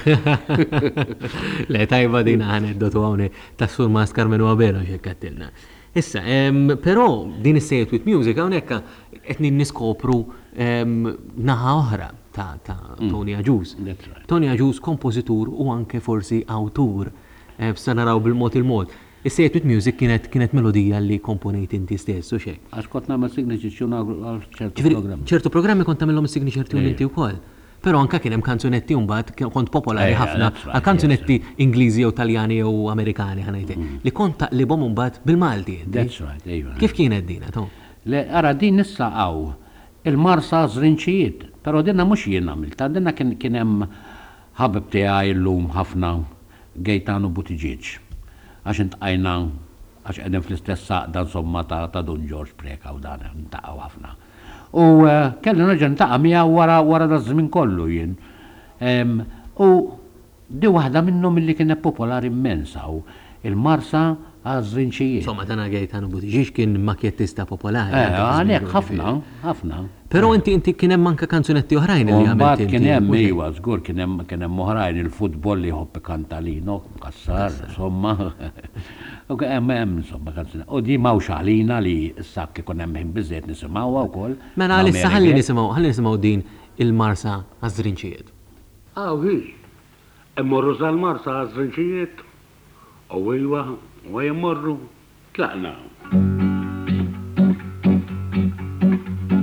miegħu. Le tajba dina aneddotu għawni ta' Sur Mast Carmenu Abelo xekkattilna. Issa, però din is-Say It With Music hawnhekk qed niskopru naħa oħra ta' Tony Agius. Tony Agius kompożitur u anke forsi awtur. B'sta naraw bil-mod il-mod. Is-Say It With Music kienet melodija li komponejt inti stess u xejn. Għax kont nagħmel signature tune għal ċertu programmi. ċertu programmi kont tagħmilhom signature tune inti wkoll. Però anke kien hemm kanzunetti mbagħad kont popolari ħafna għal kanzunetti Ingliżi jew Taljani jew Amerikani ħanajti li kont taqlibhom mbagħad bil-Malti. That's right, ejja. Kif kienet dina to? Le ara din issa għaw il-Marsa Żrinċijiet, però dinna mhux jien għamilta, dinna kien hemm ħabib tiegħi llum ħafna Gaetano Buttigieg, għax intqajna, għax qegħdin fl-istess saqda insomma ta' Don George Preka u dan ntaqgħu ħafna. U kelli nerġa' ntaqa' miegħu wara da żmien kollu jien. U di waħda minnhom illi kienet popolari immensa u il-Marsa Żrinċijiet. Insomma tana Gaetano Buttigieg kien makjettista popolari. Għalhekk ħafna. Però inti kien hemm anke kanzunetti oħrajn li għamilt. Kien hemm iwa, żgur kien hemm oħrajn il-futbol li ħobb Cantalino, Kassar, insomma. U hemm insomma kanzunetti. U di mawx għalina li issa kien hemm ħin biżżejjed nisimgħuha wkoll. Mela għalissa ħalli nisimgħu din il-Marsa Żrinċijiet. Hi. Immorru sal-Marsa Żrinċijiet. U iwa, u jemmorru tlaqna.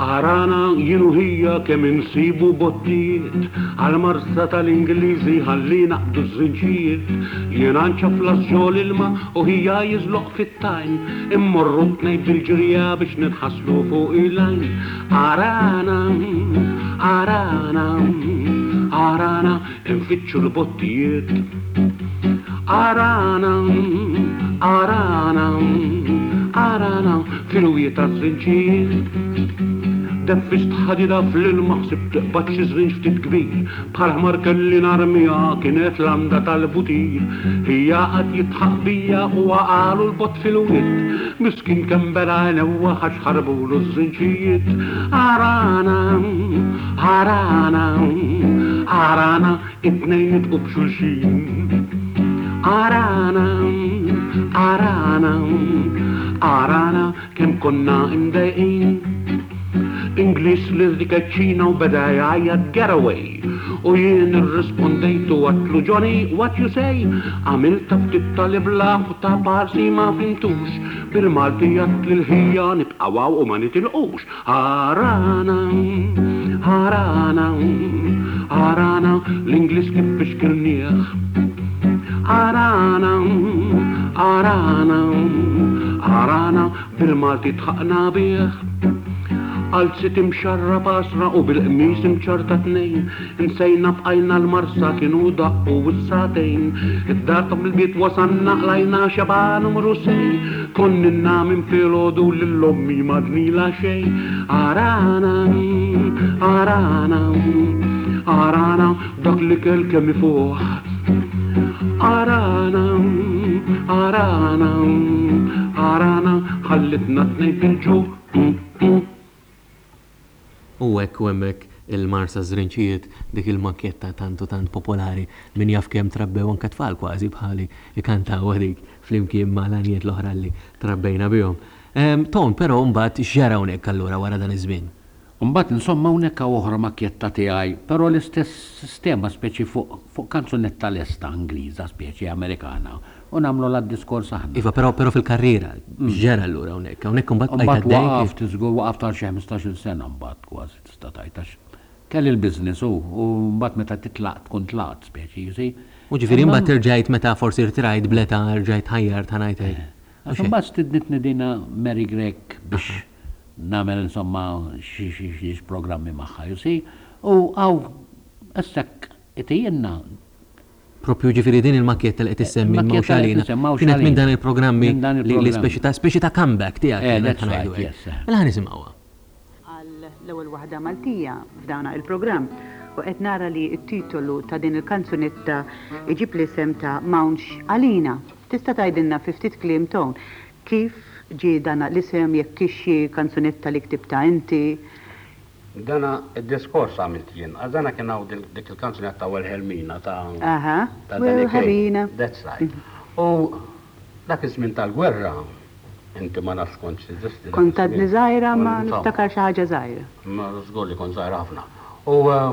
Arana jienu hija kemm insibu bottijiet għal-marsa tal-Ingliżi ħalli naqdu żrinċijiet. Jiena nċaflas ġol ilma u hija jiżloq fit-tajn immorru tnejn bil-ġrija biex nitħasslu fuq il-lajn. Arana, arana, arana infittxu l-bottijiet. Arana, arana, arana fil-wiet taż-żrinċijiet. Deffist ħadida fl-ilma ħsibt taqbad xi żrinġ ftit kbir bħal ħmar kelli narmija kienet l-għamda tal-butir. Hija qatt jitħaq bija u għaqalu l-bot fil-wiet miskin kemm bela newwa ħax ħarbulu ż-żrinċijiet. Arana, arana, arana it-tnejn nitqu b'xulxin. Arana, arana, arana kemm konna imdejqin. Inglis li dik-ċina u beda jgħajjad getaway u jien irrispondejtu għatlu Johnny, what you say? Għamilta ftit tal-iblaħ u ta' parsi ma fimtux bil-Malti għat l-ħija nibqawaw u ma nitilqux. Arana, arana, arana l-Inglis kif bixkirnieħ. Arana, arana, arana bil-Malti tħaqna bieħ. Għal-sit imxarra basra u bil-qmis imċarta tnejn. Insejna bqajna l-marsa kienu daqqu s-satejn. Id-dar tam il-biet wasanna qlajna xaban numru 6. Konninna minn filgħodu lill-ommi madni la xejn. Arana, arana, arana dak li kell kemm ifuħ. Arana, arana, arana ħallitna tnejn fil-ġu. U hekk u hemmhekk il-marsa żrinċijiet dik il-makketta tantu tant popolari min jaf kemm trabbew anke tfal kważi bħali ikantaw dik flimkien mal-għanijiet l-oħra li trabbejna bihom. Tom, però mbagħad x'ġara hawnhekk allura wara dan iż-żmien? Mbagħad insomma hawnhekk oħra makketta tiegħi, però l-istess sistema speċi fuq kanzunetta lesta Ingliża speċi Amerikana u nagħmlu l-diskors aħna. Iva, però fil-karriera x'ġara allura hawnhekk? Hawnhekk imbagħad waqaft iżgur waqaft għal xi 15-il sena mbagħad kważi tista' tgħid kelli l-business u mbagħad meta titlaq tkun tlaqt speċi, you see. U ġifieri mbagħad irġajt meta forsi rtirajt bleta rġajt ħajjar ta' ngħid hekk. Għax imbagħad stidnitni dina Mary Gregg biex nagħmel insomma xi programmi magħha, you see. U għaw issek itejjenna. Propju ġifieri din il-makketta li qed issemmi Mawxalina kienet minn dan il-programmi li speċi ta' comeback tiegħek kienet ngħidu. Mela nisimgħuha. L-ewwel waħda Maltija f'dawna il-programm u qed nara li t-titolu ta' din il-kanzunetta iġib l-isem ta' Mawxalina. Tista' tgħidilna fi ftit kliem Ton kif ġie dana l-isem jekk kixi kanzunetta li ktibta inti? Dana id-diskors għamilt jien, għazdana kien hawn dik il-kanzunetta Wilhelmina ta' Wilhelmina. That's right. U dak iż-żmien tal-gwerra inti ma nafx kont tiżisti. Kont għadni żgħira ma niftakar xi ħaġa żgħira. Ma żgur li kont żgħira ħafna. U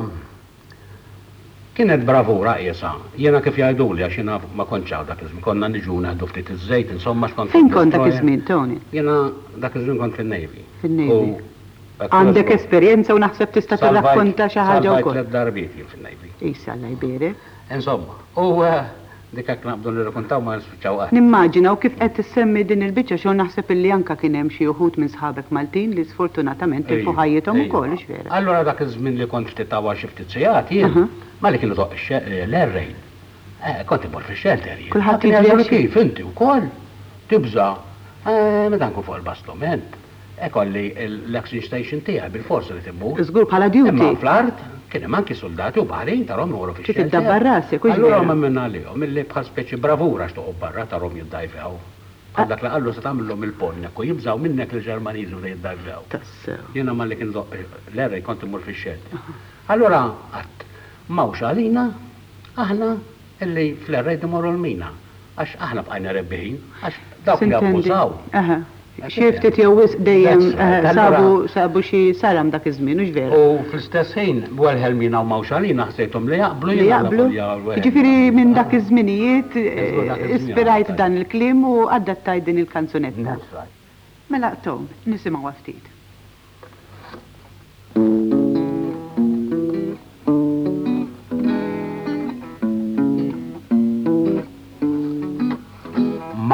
kienet bravura qiesa. Jiena kif jgħiduli għax jiena ma kontx hawn dak iż-żmien. Konna niġu naħdu ftit iż-żejt, insomma x'kont. Fejn kont dak iż-żmien, Tony? Jiena dak iż-żmien kont fin-Navy. Fin-Navy. Għandek esperjenza u naħseb tista' tirrakkonta xi ħaġa wkoll. Salvajt darbiet jien fin-Navy. Issa Alla jbierek. Insomma, u dik hekk naqbdu nirrakkontaw ma nispiċċaw qatt. Nimmaġina u kif qed tissemmi din il-biċċa xogħol naħseb illi anke kien hemm xi wħud minn sħabek Maltin li sfortunatament tilfu ħajjithom ukoll x'vera. Allura dak iż-żmien li kont ftit tawa xi ftit sigħat jien ma li kienu toq l-errej. Kont imur fix-shelter jien. Kulħadd jgħidu kif inti wkoll tibża meta nkun fuq il-bastoment. Ekolli l-action station tiegħi bil-forsi li timmur. Żgur bħala duty. Imma fl-art kien hemm anki soldati u baħrin tarhom joru fix-shelter. Tidabbar rasek u allura ma minna għalihom milli bħal speċi bravura x'toqgħod barra tarhom jiddajfew. Dak li qallu se tagħmilhom il-ponnek u jibżgħu minnek il-Ġermaniżi li jiddajfew. Tassew. Jiena malli kien l-errej kont imur fix-shelter. Allura qatt Mawxalina aħna illi fl-errej imorru l-mina għax aħna bqajna rebbieħin għax dawk li abbużaw. Xiftit jew dejjem sabu xi saram dak iż-żmien, mhux vera. U fl-istess ħin Wilhelmina u Mawxalina ħsejthom li jaqblu. Ġifieri minn dak iż-żminijiet ispirajt dan il-kliem u adattajt din il-kanzunetta. Mela Tom, nisimgħu ftit.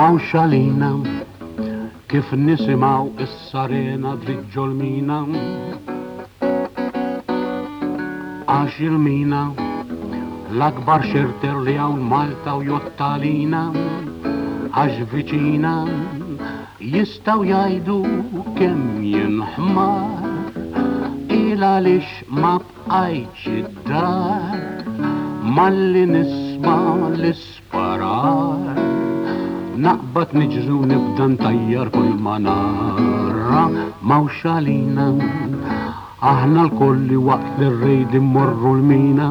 mawx għalina kif nisimaw is-sarena driġġol mina għax il-mina l-akbar xirter li hawn Malta u jottalina għax viċina jistaw jajdu kemm jien ħmar għalix ma bqajtx id-dar malli nisma l-isparar naqbad niġri u nibda ntajjar kull ma narra mawx għalina aħna l-kolli waqt li rrejdi mmorru l-mina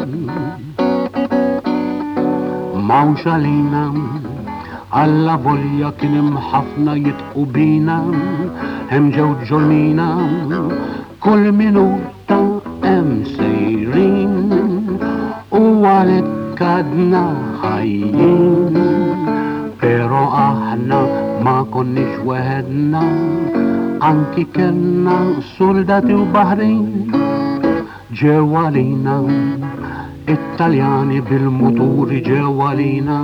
mawx għalina alla volja kien hemm ħafna jitqu bina hemm ġew ġolmina kull minuta hemm sejrin u għalhekk għadna ħajjin pero aħna ma konniex weħedna anki kellna soldati u baħrin ġew għalina Italjani bil-muturi ġew għalina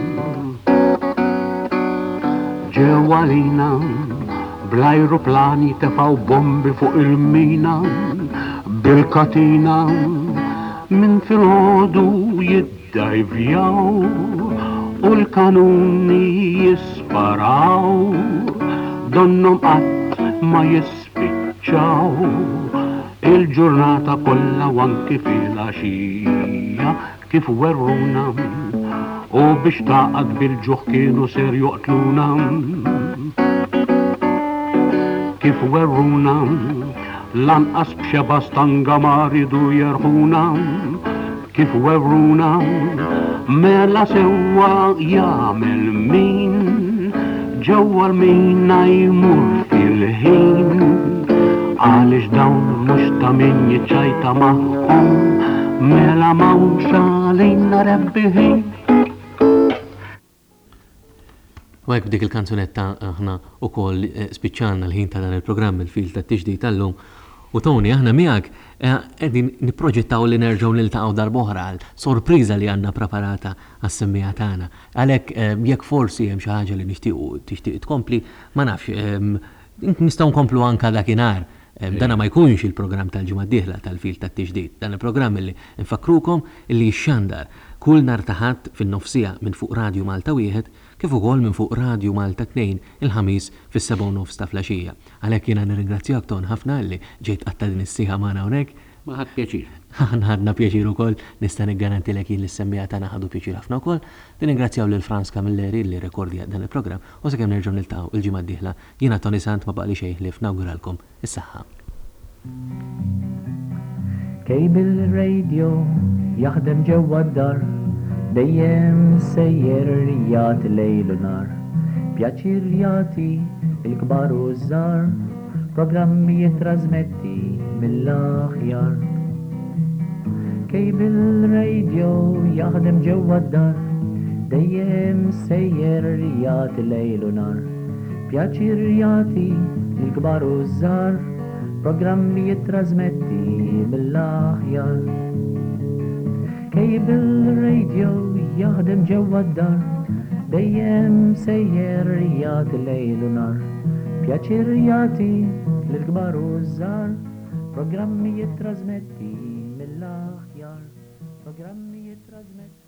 ġew għalina bl-ajruplani tefaw bombi fuq il-mina bil-katina min fil-ħodu jiddajvjaw u l-kanuni jisparaw donnom qatt ma jispiċċaw il-ġurnata kollha u anki fil-għaxija kif werruna u biex taqad bil-ġuħ kienu ser joqtluna kif werruna lanqas b'xebas tanga ridu jerħuna kif werruna mela sewwa jagħmel min ġewwa l-mina jmur fil-ħin għaliex dawn mhux ta' min jiċċajta magħhom mela mawx għalina rebbi ħin. U għek b'dik il-kanzunetta aħna u koll spiċċanna l-ħin ta' dan il-programm il-fil ta' t-tixdid tal-lum. U Tony, aħna miegħek qegħdin nipproġettaw li nerġgħu niltaqgħu darb'oħra għal sorpriża li għandna preparata għas-semmija tagħna. Għalhekk jekk forsi hemm xi ħaġa li tixtieq tkompli, ma nafx, nistgħu nkomplu anke dakinhar. Dana ma jkunx il-programm tal-ġimgħa d-dieħla tal-fil tat-tixdid. Dan il-programm li nfakrukom illi jixxandar kull nhar ta' Ħadd fin-nofsija minn fuq Radio Malta wieħed kif ukoll minn fuq Radio Malta 2 il-ħamis fis-7:30 ta' flaxija. Għalhekk jiena nirringrazzjak Ton ħafna li ġejt qatta din is-sieħa magħna hawnhekk. Ma ħadd pjaċir. Ħadna pjaċir ukoll, nista' niggarantilek jien l-semmija tagħna ħadu pjaċir ħafna wkoll. Ningrazzjaw lil Franz Camilleri li rekordja dan il-programm u sakemm nerġgħu niltaqgħu il-ġimgħa d-dieħla jiena Tony Sant ma baqli xejn li fnawguralkom is-saħħa. Kejbil radio jaħdem ġewwa d-dar dejjem sejjer jagħti lejl u nar pjaċir jagħti il-kbar u żgħar programmi jittrażmetti mill-aħjar Kejbil radio jaħdem ġewwa d-dar dejjem sejjer jagħti lejl u nar pjaċir jagħti il-kbar u żgħar programmi jittrażmetti mill-aħjar Kejbil radio jaħdem ġewwa d-dar dejjem sejjer jagħti lejl u nar pjaċir jagħti lill-kbar u żgħar programmi jittrażmetti mill-aħjar programmi jittrażmetti